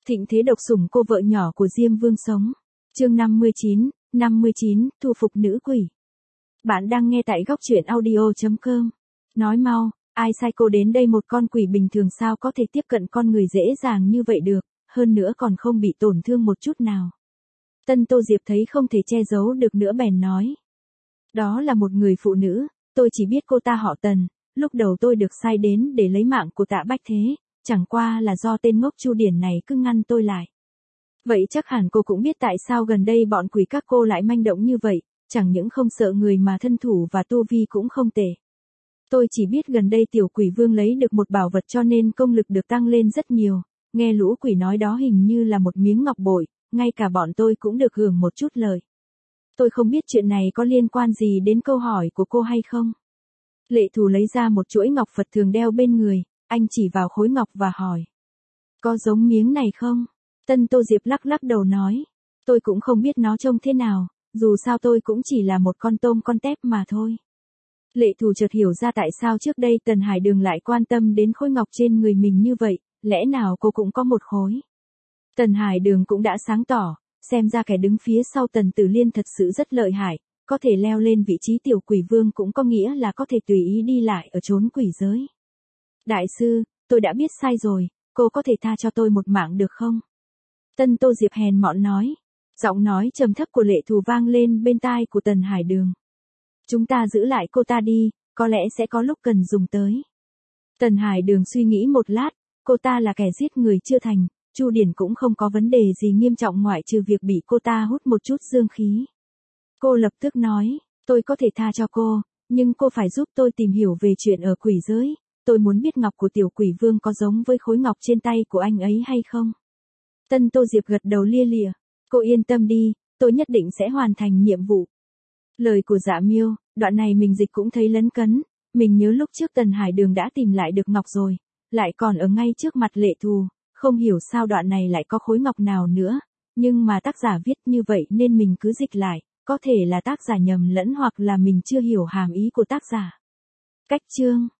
Thịnh thế độc sủng cô vợ nhỏ của Diêm Vương sống. Chương 59, thu phục nữ quỷ. Bạn đang nghe tại góc truyện audio.com. Nói mau, ai sai cô đến đây, một con quỷ bình thường sao có thể tiếp cận con người dễ dàng như vậy được, hơn nữa còn không bị tổn thương một chút nào. Tân Tô Diệp thấy không thể che giấu được nữa bèn nói. Đó là một người phụ nữ, tôi chỉ biết cô ta họ Tần, lúc đầu tôi được sai đến để lấy mạng của Tạ Bách Thế, chẳng qua là do tên ngốc Chu Điển này cứ ngăn tôi lại. Vậy chắc hẳn cô cũng biết tại sao gần đây bọn quỷ các cô lại manh động như vậy, chẳng những không sợ người mà thân thủ và tu vi cũng không tệ. Tôi chỉ biết gần đây tiểu quỷ vương lấy được một bảo vật cho nên công lực được tăng lên rất nhiều, nghe lũ quỷ nói đó hình như là một miếng ngọc bội, ngay cả bọn tôi cũng được hưởng một chút lời. Tôi không biết chuyện này có liên quan gì đến câu hỏi của cô hay không. Lệ Thù lấy ra một chuỗi ngọc Phật thường đeo bên người, anh chỉ vào khối ngọc và hỏi. Có giống miếng này không? Tân Tô Diệp lắc lắc đầu nói. Tôi cũng không biết nó trông thế nào, dù sao tôi cũng chỉ là một con tôm con tép mà thôi. Lệ Thù chợt hiểu ra tại sao trước đây Tần Hải Đường lại quan tâm đến khối ngọc trên người mình như vậy, lẽ nào cô cũng có một khối. Tần Hải Đường cũng đã sáng tỏ, xem ra kẻ đứng phía sau Tần Tử Liên thật sự rất lợi hại, có thể leo lên vị trí tiểu quỷ vương cũng có nghĩa là có thể tùy ý đi lại ở chốn quỷ giới. Đại sư, tôi đã biết sai rồi, cô có thể tha cho tôi một mạng được không? Tân Tô Diệp hèn mọn nói. Giọng nói trầm thấp của Lệ Thù vang lên bên tai của Tần Hải Đường. Chúng ta giữ lại cô ta đi, có lẽ sẽ có lúc cần dùng tới. Tần Hải Đường suy nghĩ một lát, cô ta là kẻ giết người chưa thành, Chu Điển cũng không có vấn đề gì nghiêm trọng ngoại trừ việc bị cô ta hút một chút dương khí. Cô lập tức nói, tôi có thể tha cho cô, nhưng cô phải giúp tôi tìm hiểu về chuyện ở quỷ giới. Tôi muốn biết ngọc của tiểu quỷ vương có giống với khối ngọc trên tay của anh ấy hay không. Tân Tô Diệp gật đầu lia lịa. Cô yên tâm đi, tôi nhất định sẽ hoàn thành nhiệm vụ. Lời của Dạ Miêu, đoạn này mình dịch cũng thấy lấn cấn. Mình nhớ lúc trước Tần Hải Đường đã tìm lại được ngọc rồi, lại còn ở ngay trước mặt Lệ Thù, không hiểu sao đoạn này lại có khối ngọc nào nữa. Nhưng mà tác giả viết như vậy nên mình cứ dịch lại, có thể là tác giả nhầm lẫn hoặc là mình chưa hiểu hàm ý của tác giả. Cách chương